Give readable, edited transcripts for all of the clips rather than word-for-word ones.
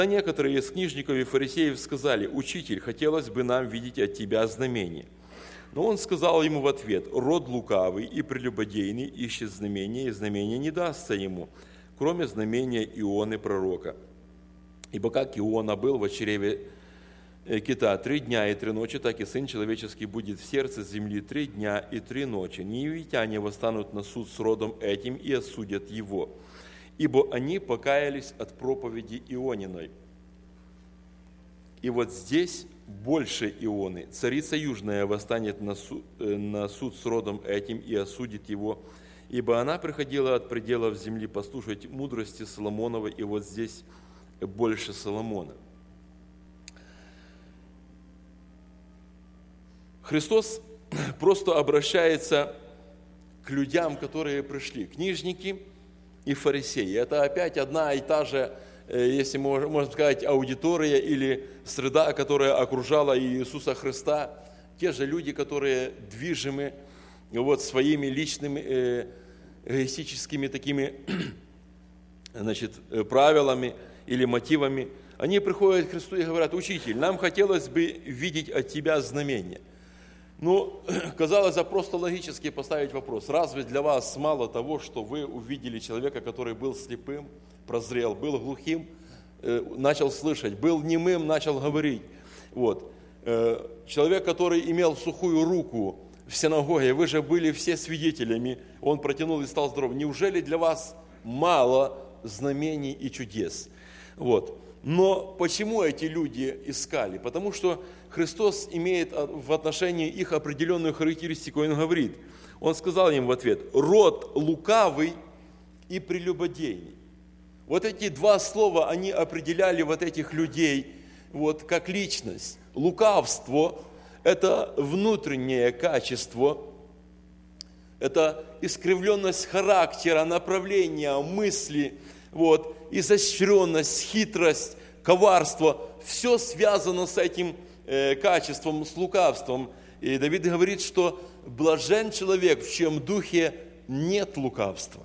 некоторые из книжников и фарисеев сказали: «Учитель, хотелось бы нам видеть от тебя знамение». Но он сказал ему в ответ: «Род лукавый и прелюбодейный ищет знамения, и знамение не дастся ему, кроме знамения Ионы пророка. Ибо как Иона был в чреве кита 3 дня и 3 ночи, так и Сын Человеческий будет в сердце земли 3 дня и 3 ночи. Ниневитяне восстанут на суд с родом этим и осудят его, ибо они покаялись от проповеди Иониной». И вот здесь больше Ионы. Царица Южная восстанет на суд с родом этим и осудит его, ибо она приходила от пределов земли послушать мудрости Соломонова, и вот здесь больше Соломона. Христос просто обращается к людям, которые пришли, книжники и фарисеи. Это опять одна и та же, если можно сказать, аудитория или среда, которая окружала Иисуса Христа. Те же люди, которые движимы своими личными эгоистическими такими правилами или мотивами. Они приходят к Христу и говорят: «Учитель, нам хотелось бы видеть от тебя знамения». Казалось бы, просто логически поставить вопрос: разве для вас мало того, что вы увидели человека, который был слепым, прозрел, был глухим, начал слышать, был немым, начал говорить? Человек, который имел сухую руку в синагоге, вы же были все свидетелями, он протянул и стал здоров. Неужели для вас мало знамений и чудес? Но почему эти люди искали? Потому что Христос имеет в отношении их определенную характеристику. Он говорит, Он сказал им в ответ: «Род лукавый и прелюбодейный». Эти два слова, они определяли этих людей как личность. Лукавство – это внутреннее качество, это искривленность характера, направления, мысли, изощренность, хитрость, коварство. Все связано с этим качеством, с лукавством. И Давид говорит, что блажен человек, в чьем духе нет лукавства.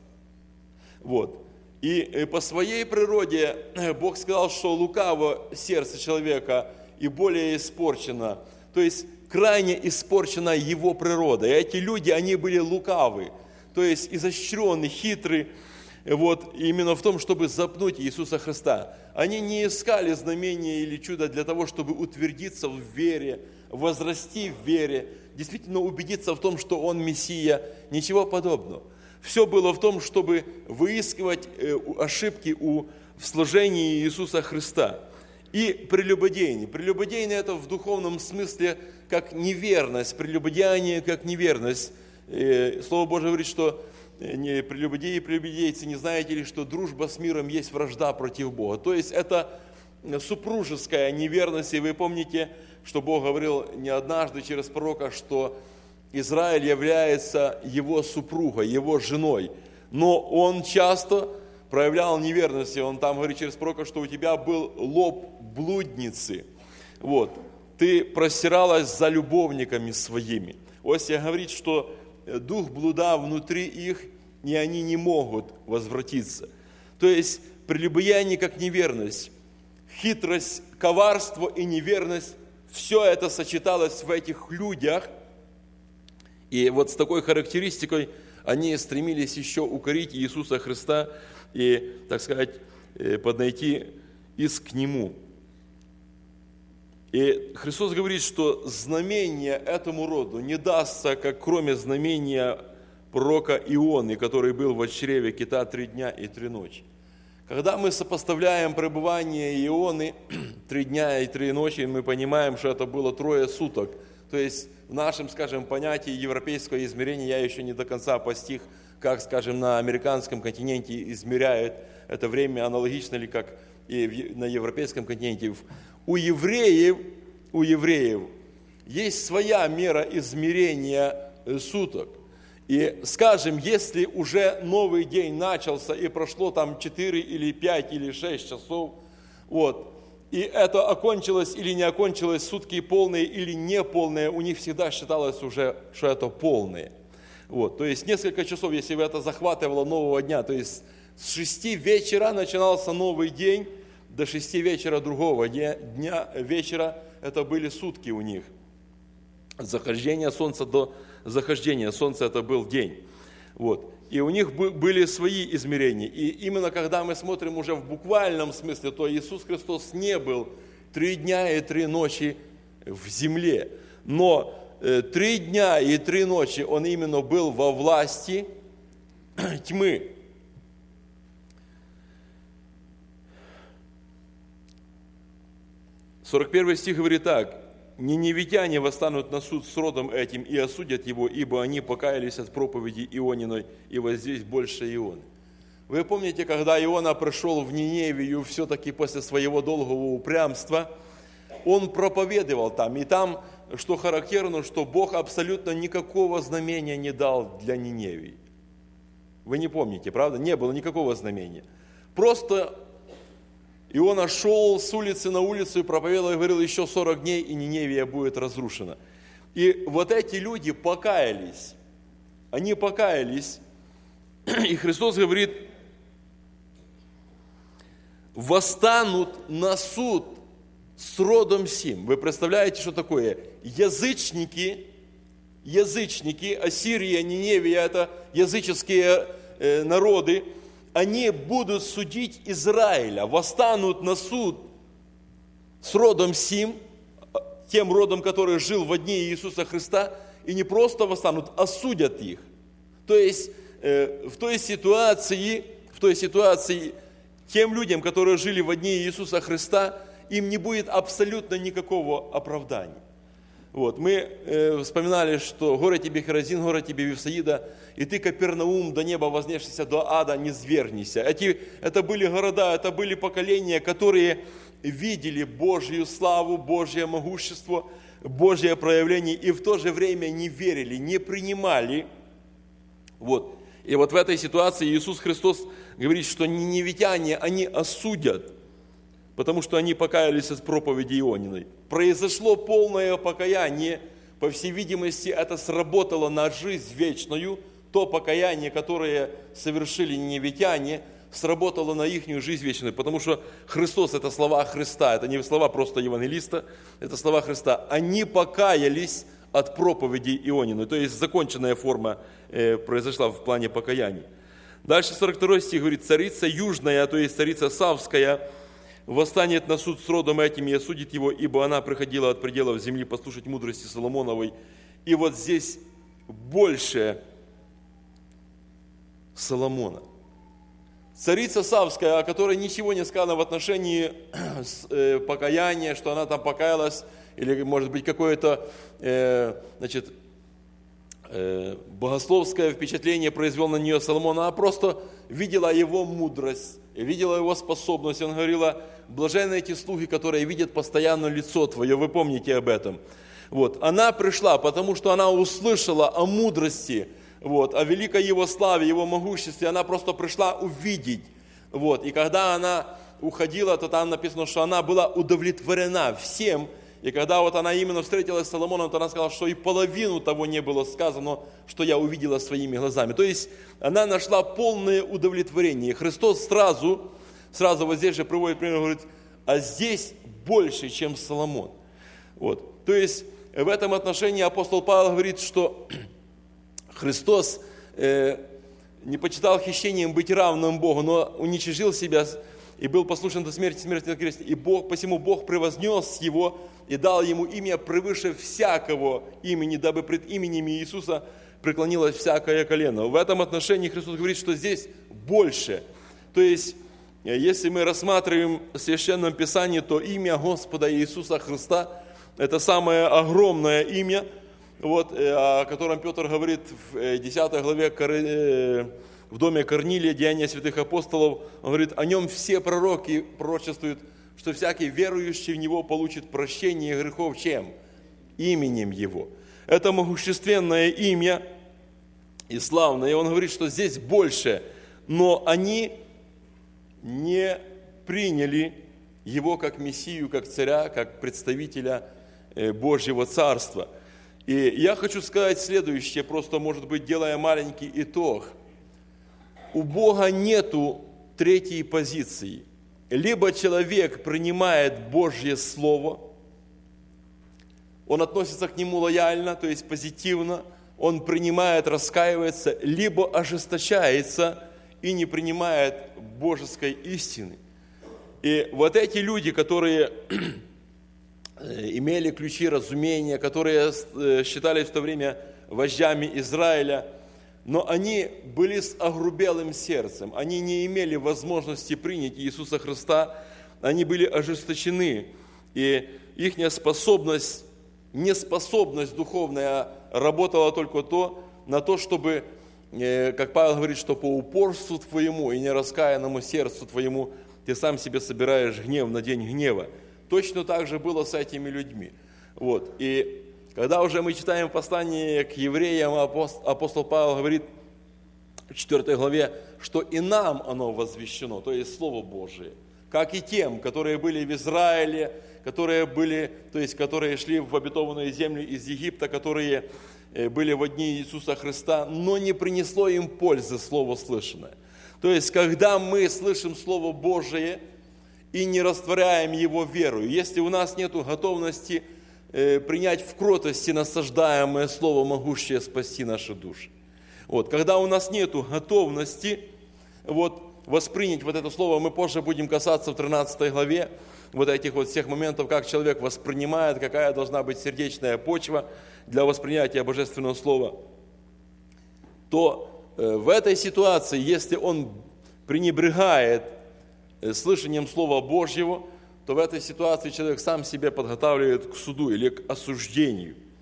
И по своей природе Бог сказал, что лукаво сердце человека и более испорчено. То есть крайне испорчена его природа. И эти люди, они были лукавы, то есть изощренные, хитрые, именно в том, чтобы запнуть Иисуса Христа. Они не искали знамения или чуда для того, чтобы утвердиться в вере, возрасти в вере, действительно убедиться в том, что Он Мессия. Ничего подобного. Все было в том, чтобы выискивать ошибки в служении Иисуса Христа. И прелюбодеяние. Прелюбодеяние – это в духовном смысле как неверность, прелюбодеяние как неверность. Слово Божие говорит, что не прелюбодеи и прелюбодейцы, не знаете ли, что дружба с миром есть вражда против Бога. То есть это супружеская неверность. И вы помните, что Бог говорил не однажды через пророка, что Израиль является его супругой, его женой. Но он часто проявлял неверность. И он там говорит через пророка, что у тебя был лоб блудницы. Ты простиралась за любовниками своими. Осия говорит, что дух блуда внутри их, и они не могут возвратиться. То есть прелюбодеяние как неверность, хитрость, коварство и неверность, все это сочеталось в этих людях. И с такой характеристикой они стремились еще укорить Иисуса Христа и, так сказать, поднайти иск к Нему. И Христос говорит, что знамение этому роду не дастся, как кроме знамения пророка Ионы, который был в чреве кита 3 дня и 3 ночи. Когда мы сопоставляем пребывание Ионы 3 дня и 3 ночи, мы понимаем, что это было 3 суток. То есть в нашем, понятии европейского измерения, я еще не до конца постиг, как, на американском континенте измеряют это время, аналогично ли, как и на европейском континенте. У евреев есть своя мера измерения суток. И, если уже новый день начался, и прошло 4 или 5 или 6 часов, и это окончилось или не окончилось, сутки полные или неполные, у них всегда считалось уже, что это полные. То есть несколько часов, если бы это захватывало нового дня, то есть с 6 вечера начинался новый день, до 6 вечера другого дня вечера, это были сутки у них. От захождения солнца до захождения солнца это был день. Вот. И у них были свои измерения. И именно когда мы смотрим уже в буквальном смысле, то Иисус Христос не был 3 дня и 3 ночи в земле. Но 3 дня и 3 ночи Он именно был во власти тьмы. – 41 стих говорит так. «Ниневитяне восстанут на суд с родом этим и осудят его, ибо они покаялись от проповеди Иониной, и вот здесь больше Ионы». Вы помните, когда Иона пришел в Ниневию, все-таки после своего долгого упрямства, он проповедовал там. И там, что характерно, что Бог абсолютно никакого знамения не дал для Ниневии. Вы не помните, правда? Не было никакого знамения. Просто Иона шел с улицы на улицу и проповедовал, и говорил, еще 40 дней, и Ниневия будет разрушена. И вот эти люди покаялись. Они покаялись. И Христос говорит, восстанут на суд с родом сим. Вы представляете, что такое? Язычники, Ассирия, Ниневия, это языческие народы, они будут судить Израиля, восстанут на суд с родом сим, тем родом, который жил во дни Иисуса Христа, и не просто восстанут, а судят их. То есть в той ситуации, тем людям, которые жили во дни Иисуса Христа, им не будет абсолютно никакого оправдания. Вот. Мы вспоминали, что горе тебе Хоразин, горе тебе Вифсаида, и ты, Капернаум, до неба вознесшийся, до ада не свергнися. Это были города, это были поколения, которые видели Божью славу, Божье могущество, Божье проявление, и в то же время не верили, не принимали. Вот. И вот в этой ситуации Иисус Христос говорит, что ниневитяне, они осудят, потому что они покаялись от проповеди Иониной. Произошло полное покаяние, по всей видимости, это сработало на жизнь вечную, то покаяние, которое совершили ниневитяне, сработало на их жизнь вечную, потому что Христос – это слова Христа, это не слова просто евангелиста, это слова Христа. Они покаялись от проповеди Иониной, то есть законченная форма произошла в плане покаяния. Дальше 42 стих говорит, царица южная, то есть царица Савская, восстанет на суд с родом этим и осудит его, ибо она приходила от пределов земли послушать мудрости Соломоновой. И вот здесь больше Соломона. Царица Савская, о которой ничего не сказано в отношении покаяния, что она там покаялась, или, может быть, какое-то, богословское впечатление произвел на нее Соломон, она просто видела его мудрость, видела его способность. Он говорила, блаженны эти слуги, которые видят постоянно лицо Твое, вы помните об этом. Вот. Она пришла, потому что она услышала о мудрости, вот, о великой Его славе, Его могуществе, она просто пришла увидеть. Вот. И когда она уходила, то там написано, что она была удовлетворена всем. И когда вот она именно встретилась с Соломоном, то она сказала, что и половину того не было сказано, что я увидела своими глазами. То есть она нашла полное удовлетворение. И Христос сразу вот здесь же приводит пример, говорит, а здесь больше, чем Соломон. Вот. То есть в этом отношении апостол Павел говорит, что Христос не почитал хищением быть равным Богу, но уничижил себя и был послушен до смерти на кресте. И посему Бог превознес его и дал ему имя превыше всякого имени, дабы пред именем Иисуса преклонилось всякое колено. В этом отношении Христос говорит, что здесь больше. То есть, если мы рассматриваем в Священном Писании, то имя Господа Иисуса Христа – это самое огромное имя, вот, о котором Петр говорит в 10 главе в доме Корнилия, Деяния святых апостолов. Он говорит, о нем все пророки пророчествуют, что всякий верующий в Него получит прощение грехов чем? Именем Его. Это могущественное имя и славное. И он говорит, что здесь больше, но они не приняли Его как Мессию, как Царя, как представителя Божьего Царства. И я хочу сказать следующее, просто, может быть, делая маленький итог. У Бога нету третьей позиции. либо человек принимает Божье Слово, он относится к нему лояльно, то есть позитивно, он принимает, раскаивается, либо ожесточается и не принимает божеской истины. И вот эти люди, которые имели ключи разумения, которые считались в то время вождями Израиля, но они были с огрубелым сердцем, они не имели возможности принять Иисуса Христа, они были ожесточены, и их неспособность духовная работала только на то, чтобы, как Павел говорит, что по упорству твоему и нераскаянному сердцу твоему ты сам себе собираешь гнев на день гнева. Точно так же было с этими людьми. Вот. И когда уже мы читаем послание к евреям, апостол Павел говорит в 4 главе, что и нам оно возвещено, то есть Слово Божие, как и тем, которые были в Израиле, которые шли в обетованную землю из Египта, которые были во дни Иисуса Христа, но не принесло им пользы Слово слышанное. То есть, когда мы слышим Слово Божие и не растворяем его верою, если у нас нет готовности принять в кротости насаждаемое Слово, могущее спасти наши души. Вот, когда у нас нет готовности воспринять это Слово, мы позже будем касаться в 13 главе этих всех моментов, как человек воспринимает, какая должна быть сердечная почва для воспринятия Божественного Слова, то в этой ситуации, если он пренебрегает слышанием Слова Божьего, то в этой ситуации человек сам себя подготавливает к суду или к осуждению.